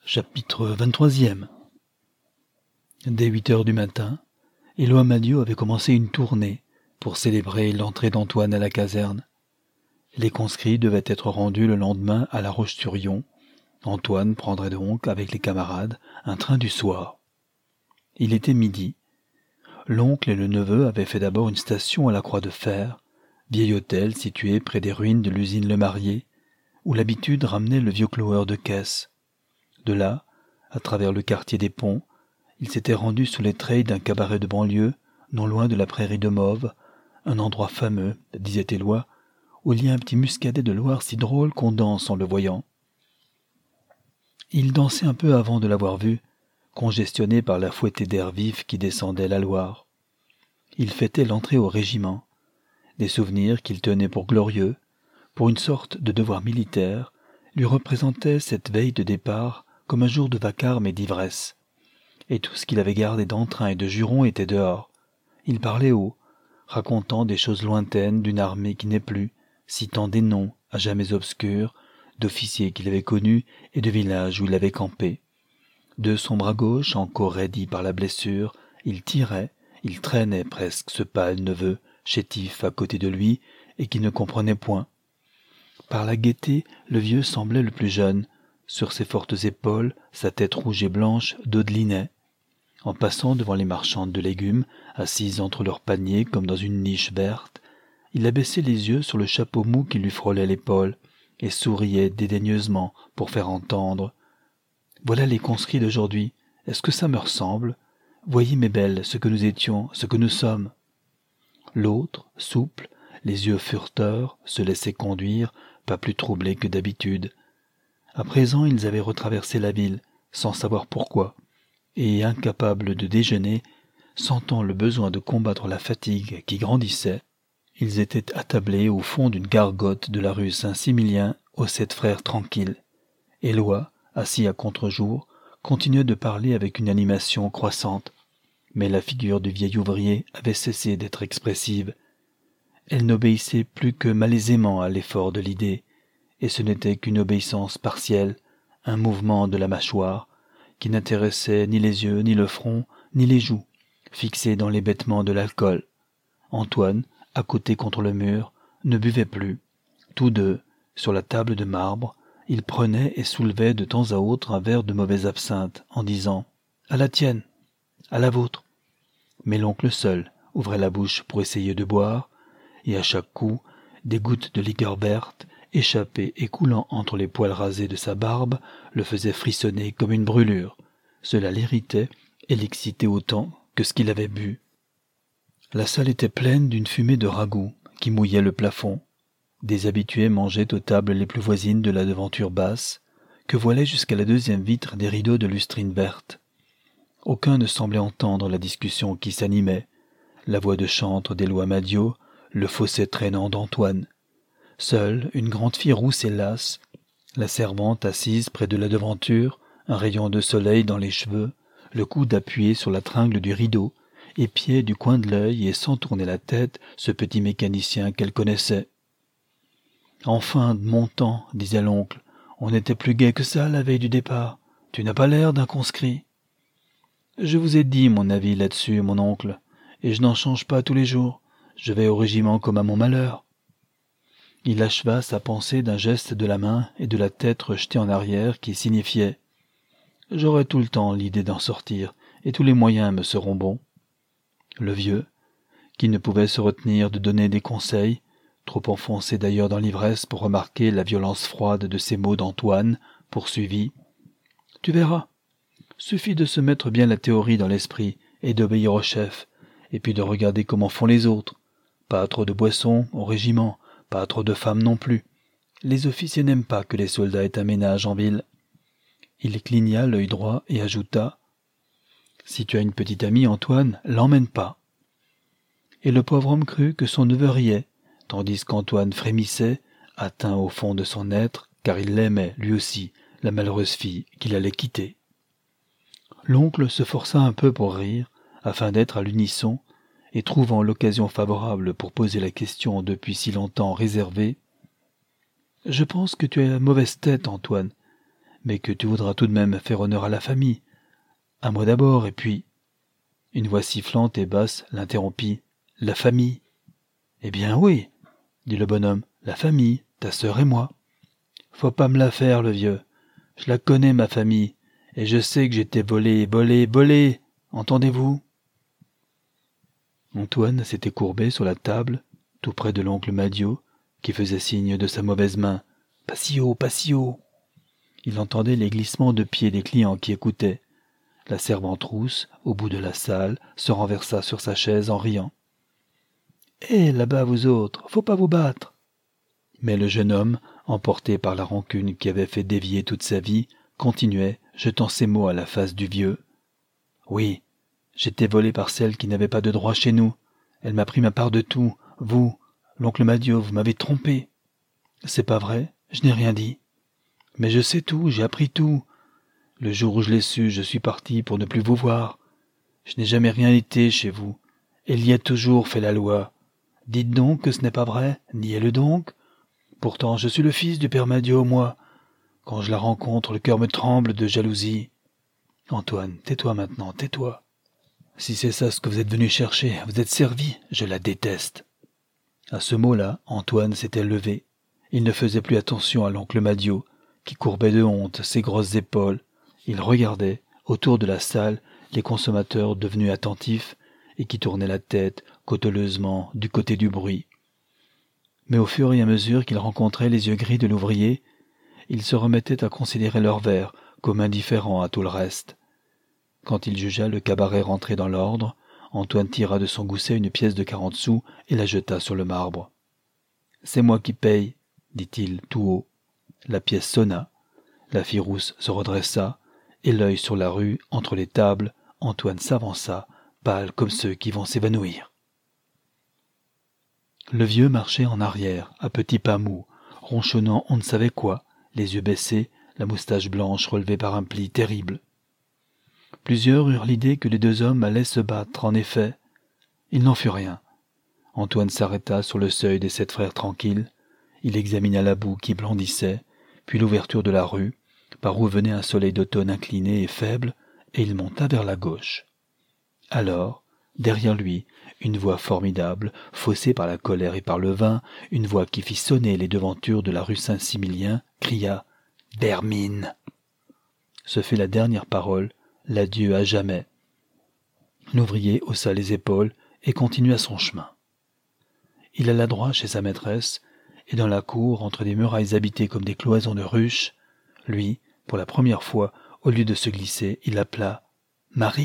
Chapitre 23. Dès 8 heures du matin, Éloi Madiot avait commencé une tournée pour célébrer l'entrée d'Antoine à la caserne. Les conscrits devaient être rendus le lendemain à La Roche-sur-Yon. Antoine prendrait donc, avec les camarades, un train du soir. Il était midi. L'oncle et le neveu avaient fait d'abord une station à la Croix de Fer, vieil hôtel situé près des ruines de l'usine Le Marié, où l'habitude ramenait le vieux cloueur de caisse. De là, à travers le quartier des Ponts, il s'était rendu sous les treilles d'un cabaret de banlieue, non loin de la prairie de Mauve, un endroit fameux, disait Éloi, où il y a un petit muscadet de Loire si drôle qu'on danse en le voyant. Il dansait un peu avant de l'avoir vu, congestionné par la fouettée d'air vif qui descendait la Loire. Il fêtait l'entrée au régiment, des souvenirs qu'il tenait pour glorieux, pour une sorte de devoir militaire, lui représentaient cette veille de départ comme un jour de vacarme et d'ivresse. Et tout ce qu'il avait gardé d'entrain et de juron était dehors. Il parlait haut, racontant des choses lointaines d'une armée qui n'est plus, citant des noms à jamais obscurs, d'officiers qu'il avait connus et de villages où il avait campé. De son bras gauche, encore raidi par la blessure, il tirait, il traînait presque ce pâle neveu, chétif à côté de lui, et qui ne comprenait point. Par la gaieté, le vieux semblait le plus jeune. Sur ses fortes épaules, sa tête rouge et blanche dodelinait. En passant devant les marchandes de légumes, assises entre leurs paniers comme dans une niche verte, il abaissait les yeux sur le chapeau mou qui lui frôlait l'épaule, et souriait dédaigneusement pour faire entendre « Voilà les conscrits d'aujourd'hui, est-ce que ça me ressemble? Voyez mes belles, ce que nous étions, ce que nous sommes. » L'autre, souple, les yeux fureteurs, se laissait conduire, pas plus troublé que d'habitude. À présent, ils avaient retraversé la ville, sans savoir pourquoi, et incapables de déjeuner, sentant le besoin de combattre la fatigue qui grandissait, ils étaient attablés au fond d'une gargote de la rue Saint-Similien aux 7 frères tranquilles. Éloi, assis à contre-jour, continuait de parler avec une animation croissante, mais la figure du vieil ouvrier avait cessé d'être expressive. Elle n'obéissait plus que malaisément à l'effort de l'idée, et ce n'était qu'une obéissance partielle, un mouvement de la mâchoire, qui n'intéressait ni les yeux, ni le front, ni les joues, fixés dans l'hébétement de l'alcool. Antoine, à côté contre le mur, ne buvait plus. Tous deux, sur la table de marbre, ils prenaient et soulevaient de temps à autre un verre de mauvaise absinthe, en disant « À la tienne, à la vôtre ». Mais l'oncle seul ouvrait la bouche pour essayer de boire, et à chaque coup, des gouttes de liqueur verte, échappées et coulant entre les poils rasés de sa barbe, le faisaient frissonner comme une brûlure. Cela l'irritait et l'excitait autant que ce qu'il avait bu. La salle était pleine d'une fumée de ragoût qui mouillait le plafond. Des habitués mangeaient aux tables les plus voisines de la devanture basse, que voilaient jusqu'à la deuxième vitre des rideaux de lustrine verte. Aucun ne semblait entendre la discussion qui s'animait, la voix de chantre d'Éloi Madiot, le fausset traînant d'Antoine. Seule, une grande fille rousse et lasse, la servante assise près de la devanture, un rayon de soleil dans les cheveux, le coude appuyé sur la tringle du rideau, épiait du coin de l'œil et sans tourner la tête ce petit mécanicien qu'elle connaissait. « Enfin, de mon temps, disait l'oncle, on était plus gai que ça la veille du départ. Tu n'as pas l'air d'un conscrit. »« Je vous ai dit mon avis là-dessus, mon oncle, et je n'en change pas tous les jours. Je vais au régiment comme à mon malheur. » Il acheva sa pensée d'un geste de la main et de la tête rejetée en arrière qui signifiait « J'aurai tout le temps l'idée d'en sortir, et tous les moyens me seront bons. » Le vieux, qui ne pouvait se retenir de donner des conseils, trop enfoncé d'ailleurs dans l'ivresse pour remarquer la violence froide de ces mots d'Antoine, poursuivit « Tu verras. Suffit de se mettre bien la théorie dans l'esprit et d'obéir au chef, et puis de regarder comment font les autres. Pas trop de boissons au régiment, pas trop de femmes non plus. Les officiers n'aiment pas que les soldats aient un ménage en ville. » Il cligna l'œil droit et ajouta « Si tu as une petite amie, Antoine, l'emmène pas. » Et le pauvre homme crut que son neveu riait, tandis qu'Antoine frémissait, atteint au fond de son être, car il l'aimait, lui aussi, la malheureuse fille qu'il allait quitter. L'oncle se força un peu pour rire, afin d'être à l'unisson, et trouvant l'occasion favorable pour poser la question depuis si longtemps réservée. « Je pense que tu as mauvaise tête, Antoine, mais que tu voudras tout de même faire honneur à la famille. À moi d'abord, et puis... » Une voix sifflante et basse l'interrompit. « La famille. »« Eh bien oui, » dit le bonhomme, « la famille, ta sœur et moi. Faut pas me la faire, le vieux. Je la connais, ma famille, et je sais que j'étais volé. Entendez-vous » Antoine s'était courbé sur la table, tout près de l'oncle Madiot, qui faisait signe de sa mauvaise main. « Pas si haut, pas si haut !» Il entendait les glissements de pieds des clients qui écoutaient. La servante rousse, au bout de la salle, se renversa sur sa chaise en riant. « Hé, là-bas, vous autres, faut pas vous battre !» Mais le jeune homme, emporté par la rancune qui avait fait dévier toute sa vie, continuait, jetant ces mots à la face du vieux. « Oui, j'étais volé par celle qui n'avait pas de droit chez nous. Elle m'a pris ma part de tout. Vous, l'oncle Madiot, vous m'avez trompé. C'est pas vrai, je n'ai rien dit. Mais je sais tout, j'ai appris tout. Le jour où je l'ai su, je suis parti pour ne plus vous voir. Je n'ai jamais rien été chez vous. Elle y a toujours fait la loi. Dites donc que ce n'est pas vrai, niez-le donc. Pourtant, je suis le fils du père Madiot, moi. Quand je la rencontre, le cœur me tremble de jalousie. Antoine, tais-toi maintenant, tais-toi. Si c'est ça ce que vous êtes venu chercher, vous êtes servi, je la déteste. » À ce mot-là, Antoine s'était levé. Il ne faisait plus attention à l'oncle Madiot, qui courbait de honte ses grosses épaules. Il regardait, autour de la salle, les consommateurs devenus attentifs et qui tournaient la tête cauteleusement du côté du bruit. Mais au fur et à mesure qu'il rencontrait les yeux gris de l'ouvrier, il se remettait à considérer leur verre comme indifférent à tout le reste. Quand il jugea le cabaret rentré dans l'ordre, Antoine tira de son gousset une pièce de 40 sous et la jeta sur le marbre. « C'est moi qui paye, » dit-il tout haut. La pièce sonna. La fille rousse se redressa, et l'œil sur la rue, entre les tables, Antoine s'avança, pâle comme ceux qui vont s'évanouir. Le vieux marchait en arrière, à petits pas mous, ronchonnant on ne savait quoi, les yeux baissés, la moustache blanche relevée par un pli terrible. Plusieurs eurent l'idée que les deux hommes allaient se battre, en effet. Il n'en fut rien. Antoine s'arrêta sur le seuil des 7 frères tranquilles. Il examina la boue qui blandissait, puis l'ouverture de la rue, par où venait un soleil d'automne incliné et faible, et il monta vers la gauche. Alors, derrière lui, une voix formidable, faussée par la colère et par le vin, une voix qui fit sonner les devantures de la rue Saint-Similien, cria « D'Hermine !» Ce fut la dernière parole, l'adieu à jamais. L'ouvrier haussa les épaules et continua son chemin. Il alla droit chez sa maîtresse, et dans la cour, entre des murailles habitées comme des cloisons de ruches, lui, pour la première fois, au lieu de se glisser, il appela « Marie !»